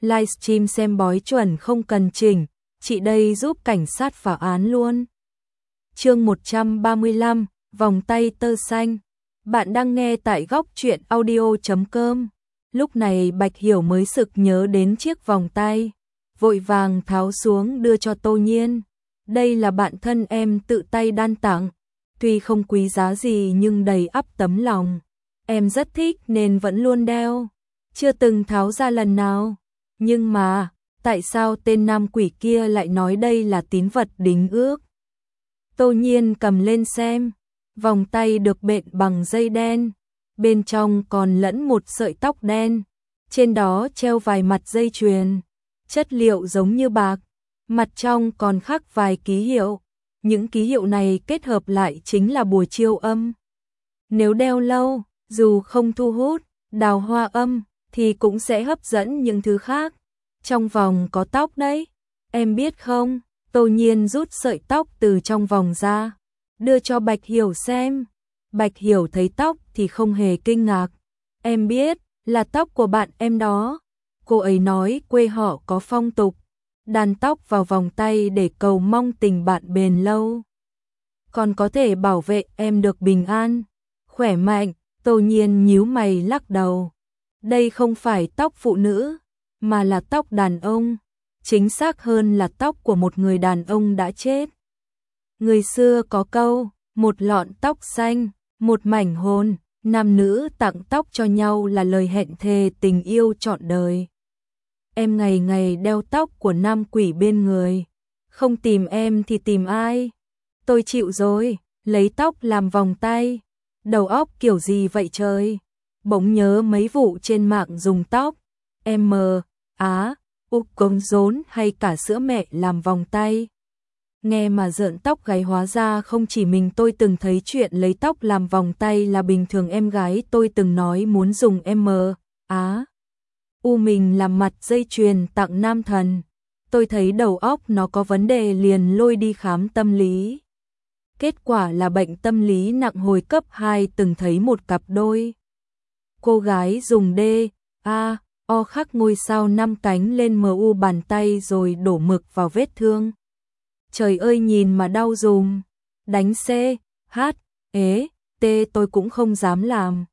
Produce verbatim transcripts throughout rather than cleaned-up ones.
livestream xem bói chuẩn không cần chỉnh, chị đây giúp cảnh sát phá án luôn. Chương một trăm ba mươi lăm, vòng tay tơ xanh. Bạn đang nghe tại góc truyện audio chấm com. Lúc này Bạch Hiểu mới sực nhớ đến chiếc vòng tay, vội vàng tháo xuống đưa cho Tô Nhiên. Đây là bạn thân em tự tay đan tặng, tuy không quý giá gì nhưng đầy ắp tấm lòng. Em rất thích nên vẫn luôn đeo, chưa từng tháo ra lần nào. Nhưng mà, tại sao tên nam quỷ kia lại nói đây là tín vật đính ước? Tô Nhiên cầm lên xem, vòng tay được bện bằng dây đen, bên trong còn lẫn một sợi tóc đen, trên đó treo vài mặt dây chuyền, chất liệu giống như bạc, mặt trong còn khắc vài ký hiệu, những ký hiệu này kết hợp lại chính là bùa chiêu âm. Nếu đeo lâu, dù không thu hút đào hoa âm, thì cũng sẽ hấp dẫn những thứ khác. Trong vòng có tóc đấy, em biết không? Tô Nhiên rút sợi tóc từ trong vòng ra, đưa cho Bạch Hiểu xem. Bạch Hiểu thấy tóc thì không hề kinh ngạc. Em biết, là tóc của bạn em đó. Cô ấy nói quê họ có phong tục đan tóc vào vòng tay để cầu mong tình bạn bền lâu, còn có thể bảo vệ em được bình an, khỏe mạnh. Tô Nhiên nhíu mày lắc đầu. Đây không phải tóc phụ nữ, mà là tóc đàn ông. Chính xác hơn là tóc của một người đàn ông đã chết. Người xưa có câu, một lọn tóc xanh, một mảnh hồn. Nam nữ tặng tóc cho nhau là lời hẹn thề tình yêu trọn đời. Em ngày ngày đeo tóc của nam quỷ bên người, không tìm em thì tìm ai? Tôi chịu rồi, lấy tóc làm vòng tay. Đầu óc kiểu gì vậy trời? Bỗng nhớ mấy vụ trên mạng dùng tóc M, Á, Úc cống rốn hay cả sữa mẹ làm vòng tay. Nghe mà rợn tóc gáy, hóa ra không chỉ mình tôi từng thấy chuyện lấy tóc làm vòng tay là bình thường. Em gái tôi từng nói muốn dùng M, Á, U mình làm mặt dây chuyền tặng nam thần. Tôi thấy đầu óc nó có vấn đề liền lôi đi khám tâm lý. Kết quả là bệnh tâm lý nặng. Hồi cấp hai từng thấy một cặp đôi cô gái dùng D, A, O khắc ngôi sao năm cánh lên M U bàn tay rồi đổ mực vào vết thương. Trời ơi nhìn mà đau dùm. Đánh C, H, ế, T tôi cũng không dám làm.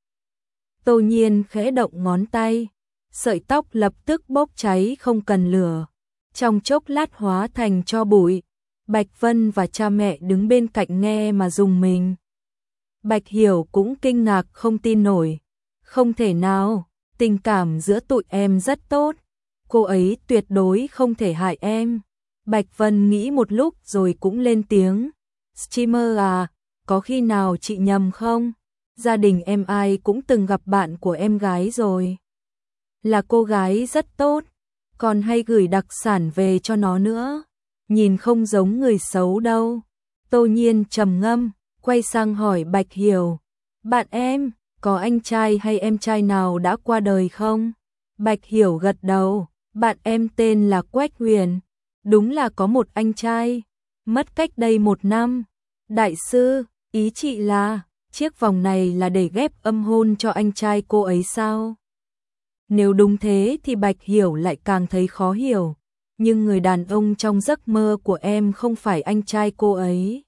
Tô Nhiên khẽ động ngón tay, sợi tóc lập tức bốc cháy không cần lửa, trong chốc lát hóa thành tro bụi. Bạch Vân và cha mẹ đứng bên cạnh nghe mà rùng mình. Bạch Hiểu cũng kinh ngạc không tin nổi. Không thể nào, tình cảm giữa tụi em rất tốt, cô ấy tuyệt đối không thể hại em. Bạch Vân nghĩ một lúc rồi cũng lên tiếng. Streamer à, có khi nào chị nhầm không? Gia đình em ai cũng từng gặp bạn của em gái rồi. Là cô gái rất tốt, còn hay gửi đặc sản về cho nó nữa. Nhìn không giống người xấu đâu. Tô Nhiên trầm ngâm, quay sang hỏi Bạch Hiểu. Bạn em, có anh trai hay em trai nào đã qua đời không? Bạch Hiểu gật đầu. Bạn em tên là Quách Huyền. Đúng là có một anh trai, mất cách đây một năm. Đại sư, ý chị là chiếc vòng này là để ghép âm hôn cho anh trai cô ấy sao? Nếu đúng thế thì Bạch Hiểu lại càng thấy khó hiểu. Nhưng người đàn ông trong giấc mơ của em không phải anh trai cô ấy.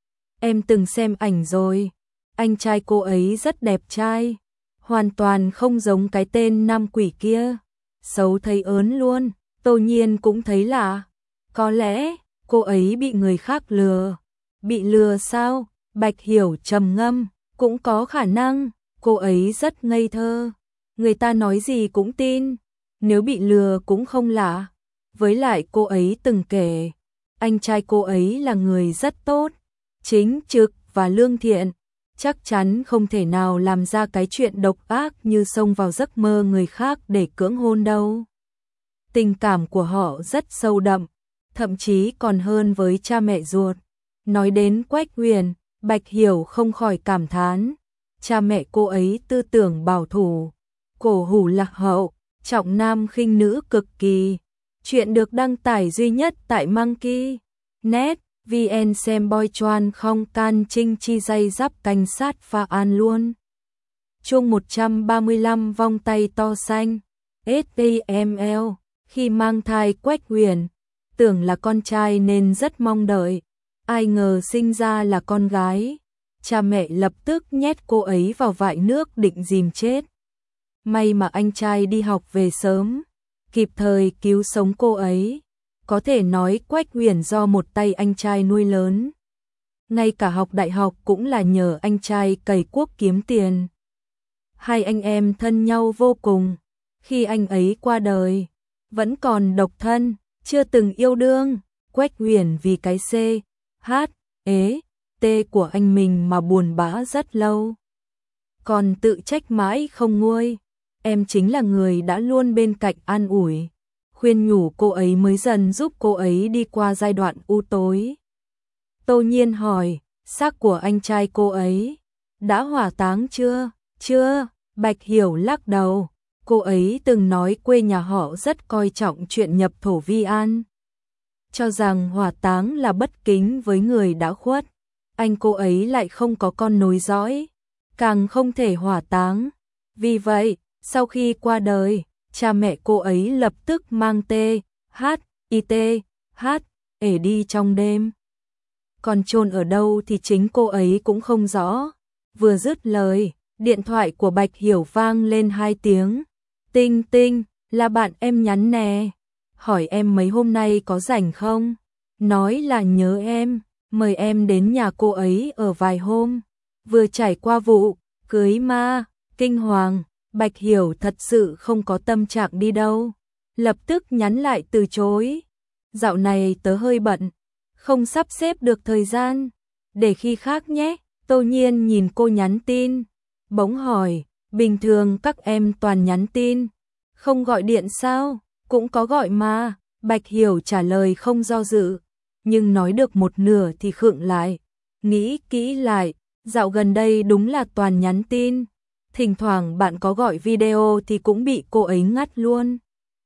Em từng xem ảnh rồi. Anh trai cô ấy rất đẹp trai, hoàn toàn không giống cái tên nam quỷ kia. Xấu thấy ớn luôn. Tô Nhiên cũng thấy lạ. Có lẽ cô ấy bị người khác lừa. Bị lừa sao? Bạch Hiểu trầm ngâm. Cũng có khả năng. Cô ấy rất ngây thơ, người ta nói gì cũng tin. Nếu bị lừa cũng không lạ. Với lại cô ấy từng kể, anh trai cô ấy là người rất tốt, chính trực và lương thiện, chắc chắn không thể nào làm ra cái chuyện độc ác như xông vào giấc mơ người khác để cưỡng hôn đâu. Tình cảm của họ rất sâu đậm, thậm chí còn hơn với cha mẹ ruột. Nói đến Quách Huyền, Bạch Hiểu không khỏi cảm thán, cha mẹ cô ấy tư tưởng bảo thủ, cổ hủ lạc hậu, trọng nam khinh nữ cực kỳ. Chuyện được đăng tải duy nhất tại Monkey net vn. Xem boy choan không can trinh chi dây giáp cảnh sát phá án luôn. Chương một trăm ba mươi lăm vòng tay to xanh. ét tê em lờ. Khi mang thai Quách Huyền, tưởng là con trai nên rất mong đợi, ai ngờ sinh ra là con gái. Cha mẹ lập tức nhét cô ấy vào vại nước định dìm chết. May mà anh trai đi học về sớm, kịp thời cứu sống cô ấy. Có thể nói Quách Huyền do một tay anh trai nuôi lớn. Ngay cả học đại học cũng là nhờ anh trai cày cuốc kiếm tiền. Hai anh em thân nhau vô cùng. Khi anh ấy qua đời, vẫn còn độc thân, chưa từng yêu đương. Quách Huyền vì cái C, H, ế, T của anh mình mà buồn bã rất lâu. Còn tự trách mãi không nguôi. Em chính là người đã luôn bên cạnh an ủi, khuyên nhủ cô ấy mới dần giúp cô ấy đi qua giai đoạn u tối. Tô Nhiên hỏi, xác của anh trai cô ấy đã hỏa táng chưa? Chưa, Bạch Hiểu lắc đầu. Cô ấy từng nói quê nhà họ rất coi trọng chuyện nhập thổ vi an, cho rằng hỏa táng là bất kính với người đã khuất. Anh cô ấy lại không có con nối dõi, càng không thể hỏa táng. Vì vậy, sau khi qua đời, cha mẹ cô ấy lập tức mang T, H, I T, H, ể đi trong đêm. Còn chôn ở đâu thì chính cô ấy cũng không rõ. Vừa dứt lời, điện thoại của Bạch Hiểu vang lên hai tiếng. Tinh Tinh, là bạn em nhắn nè. Hỏi em mấy hôm nay có rảnh không? Nói là nhớ em, mời em đến nhà cô ấy ở vài hôm. Vừa trải qua vụ cưới ma, kinh hoàng, Bạch Hiểu thật sự không có tâm trạng đi đâu. Lập tức nhắn lại từ chối. Dạo này tớ hơi bận, không sắp xếp được thời gian. Để khi khác nhé. Tô Nhiên nhìn cô nhắn tin, bỗng hỏi, bình thường các em toàn nhắn tin, không gọi điện sao? Cũng có gọi mà. Bạch Hiểu trả lời không do dự, nhưng nói được một nửa thì khựng lại, nghĩ kỹ lại, dạo gần đây đúng là toàn nhắn tin. Thỉnh thoảng bạn có gọi video thì cũng bị cô ấy ngắt luôn.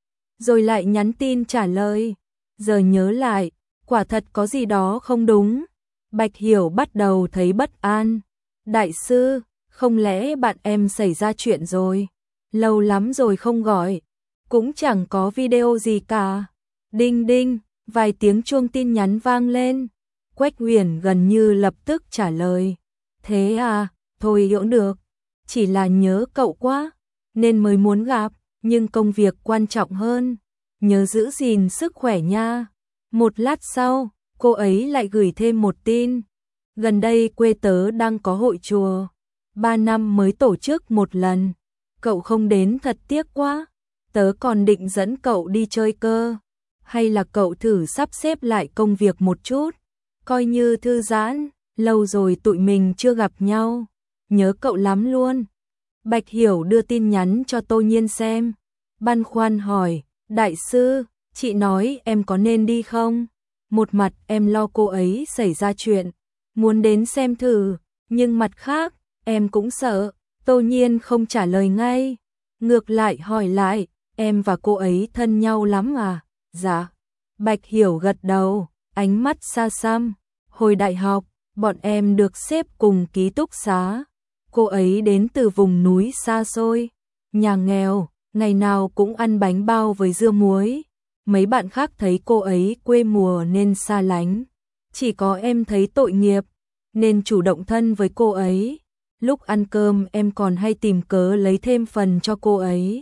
Rồi lại nhắn tin trả lời. Giờ nhớ lại, quả thật có gì đó không đúng. Bạch Hiểu bắt đầu thấy bất an. Đại sư, không lẽ bạn em xảy ra chuyện rồi? Lâu lắm rồi không gọi, cũng chẳng có video gì cả. Đinh đinh, vài tiếng chuông tin nhắn vang lên. Quách Huyền gần như lập tức trả lời. Thế à, thôi cũng được. Chỉ là nhớ cậu quá, nên mới muốn gặp, nhưng công việc quan trọng hơn. Nhớ giữ gìn sức khỏe nha. Một lát sau, cô ấy lại gửi thêm một tin. Gần đây quê tớ đang có hội chùa, ba năm mới tổ chức một lần. Cậu không đến thật tiếc quá. Tớ còn định dẫn cậu đi chơi cơ. Hay là cậu thử sắp xếp lại công việc một chút, coi như thư giãn, lâu rồi tụi mình chưa gặp nhau. Nhớ cậu lắm luôn. Bạch Hiểu đưa tin nhắn cho Tô Nhiên xem, băn khoăn hỏi, đại sư, chị nói em có nên đi không? Một mặt em lo cô ấy xảy ra chuyện, muốn đến xem thử, nhưng mặt khác, em cũng sợ. Tô Nhiên không trả lời ngay, ngược lại hỏi lại, em và cô ấy thân nhau lắm à? Dạ. Bạch Hiểu gật đầu, ánh mắt xa xăm. Hồi đại học, bọn em được xếp cùng ký túc xá. Cô ấy đến từ vùng núi xa xôi, nhà nghèo, ngày nào cũng ăn bánh bao với dưa muối. Mấy bạn khác thấy cô ấy quê mùa nên xa lánh. Chỉ có em thấy tội nghiệp, nên chủ động thân với cô ấy. Lúc ăn cơm em còn hay tìm cớ lấy thêm phần cho cô ấy.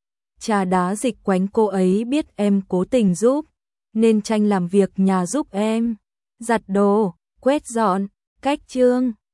Trà đá dịch quánh cô ấy biết em cố tình giúp, nên tranh làm việc nhà giúp em. Giặt đồ, quét dọn, cách chương.